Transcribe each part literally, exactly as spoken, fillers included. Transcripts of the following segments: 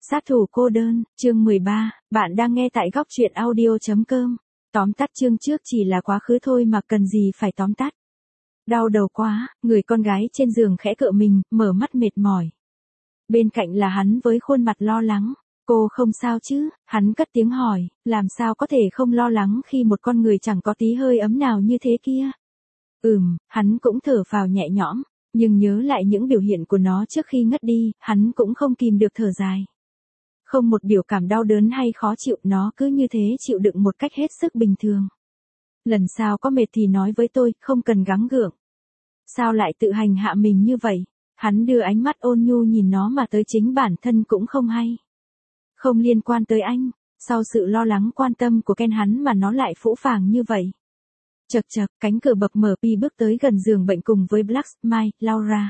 Sát thủ cô đơn, chương mười ba, bạn đang nghe tại góc truyện audio chấm com. Tóm tắt chương trước chỉ là quá khứ thôi mà cần gì phải tóm tắt. Đau đầu quá, người con gái trên giường khẽ cựa mình, mở mắt mệt mỏi. Bên cạnh là hắn với khuôn mặt lo lắng. Cô không sao chứ, hắn cất tiếng hỏi, làm sao có thể không lo lắng khi một con người chẳng có tí hơi ấm nào như thế kia. Ừm, hắn cũng thở phào nhẹ nhõm, nhưng nhớ lại những biểu hiện của nó trước khi ngất đi, hắn cũng không kìm được thở dài. Không một biểu cảm đau đớn hay khó chịu, nó cứ như thế chịu đựng một cách hết sức bình thường. Lần sau có mệt thì nói với tôi, không cần gắng gượng. Sao lại tự hành hạ mình như vậy? Hắn đưa ánh mắt ôn nhu nhìn nó mà tới chính bản thân cũng không hay. Không liên quan tới anh, sau sự lo lắng quan tâm của Ken hắn mà nó lại phũ phàng như vậy. Chật chật, cánh cửa bập mở, Pi bước tới gần giường bệnh cùng với Black, Mike, Laura.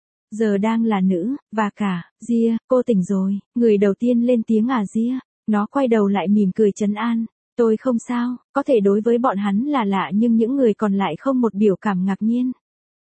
Giờ đang là nữ, và cả, Gia, cô tỉnh rồi, người đầu tiên lên tiếng à Gia. Nó quay đầu lại mỉm cười trấn an, tôi không sao, có thể đối với bọn hắn là lạ nhưng những người còn lại không một biểu cảm ngạc nhiên.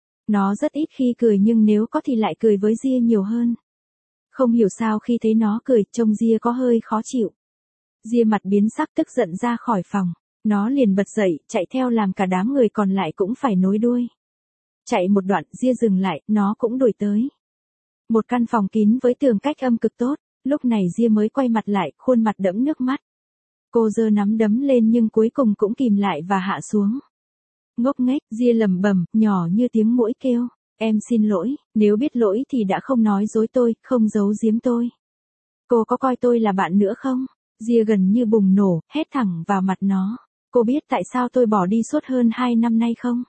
Nó rất ít khi cười nhưng nếu có thì lại cười với Gia nhiều hơn. Không hiểu sao khi thấy nó cười, trông Gia có hơi khó chịu. Gia mặt biến sắc tức giận ra khỏi phòng, nó liền bật dậy, chạy theo làm cả đám người còn lại cũng phải nối đuôi. Chạy một đoạn, Gia dừng lại, nó cũng đuổi tới. Một căn phòng kín với tường cách âm cực tốt, lúc này Gia mới quay mặt lại, khuôn mặt đẫm nước mắt. Cô giơ nắm đấm lên nhưng cuối cùng cũng kìm lại và hạ xuống. Ngốc nghếch, Gia lẩm bẩm, nhỏ như tiếng muỗi kêu, em xin lỗi, nếu biết lỗi thì đã không nói dối tôi, không giấu giếm tôi. Cô có coi tôi là bạn nữa không? Gia gần như bùng nổ, hét thẳng vào mặt nó. Cô biết tại sao tôi bỏ đi suốt hơn hai năm nay không?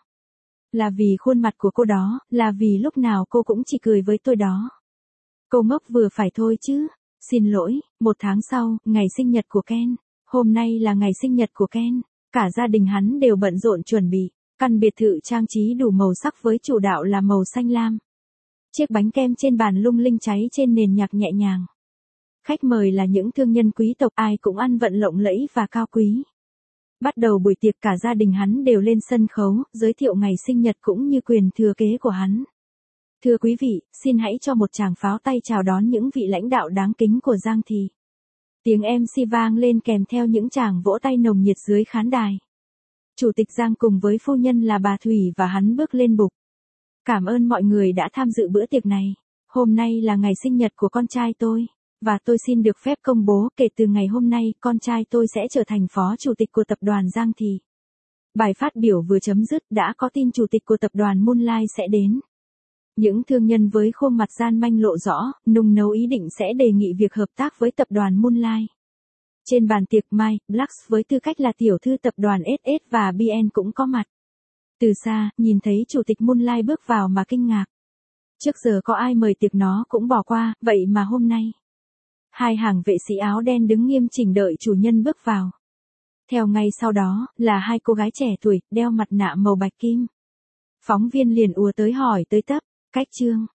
Là vì khuôn mặt của cô đó, là vì lúc nào cô cũng chỉ cười với tôi đó. Cô ngốc vừa phải thôi chứ. Xin lỗi, một tháng sau, ngày sinh nhật của Ken. Hôm nay là ngày sinh nhật của Ken. Cả gia đình hắn đều bận rộn chuẩn bị. Căn biệt thự trang trí đủ màu sắc với chủ đạo là màu xanh lam. Chiếc bánh kem trên bàn lung linh cháy trên nền nhạc nhẹ nhàng. Khách mời là những thương nhân quý tộc, ai cũng ăn vận lộng lẫy và cao quý. Bắt đầu buổi tiệc, cả gia đình hắn đều lên sân khấu, giới thiệu ngày sinh nhật cũng như quyền thừa kế của hắn. Thưa quý vị, xin hãy cho một tràng pháo tay chào đón những vị lãnh đạo đáng kính của Giang Thị. Tiếng em xê vang lên kèm theo những tràng vỗ tay nồng nhiệt dưới khán đài. Chủ tịch Giang cùng với phu nhân là bà Thủy và hắn bước lên bục. Cảm ơn mọi người đã tham dự bữa tiệc này. Hôm nay là ngày sinh nhật của con trai tôi. Và tôi xin được phép công bố, kể từ ngày hôm nay, con trai tôi sẽ trở thành phó chủ tịch của tập đoàn Giang Thị. Bài phát biểu vừa chấm dứt, đã có tin chủ tịch của tập đoàn Moonlight sẽ đến. Những thương nhân với khuôn mặt gian manh lộ rõ, nung nấu ý định sẽ đề nghị việc hợp tác với tập đoàn Moonlight. Trên bàn tiệc, Mike, Black với tư cách là tiểu thư tập đoàn ét ét và bê en cũng có mặt. Từ xa, nhìn thấy chủ tịch Moonlight bước vào mà kinh ngạc. Trước giờ có ai mời tiệc nó cũng bỏ qua, vậy mà hôm nay. Hai hàng vệ sĩ áo đen đứng nghiêm chỉnh đợi chủ nhân bước vào. Theo ngay sau đó, là hai cô gái trẻ tuổi, đeo mặt nạ màu bạch kim. Phóng viên liền ùa tới hỏi tới tấp, cách chương,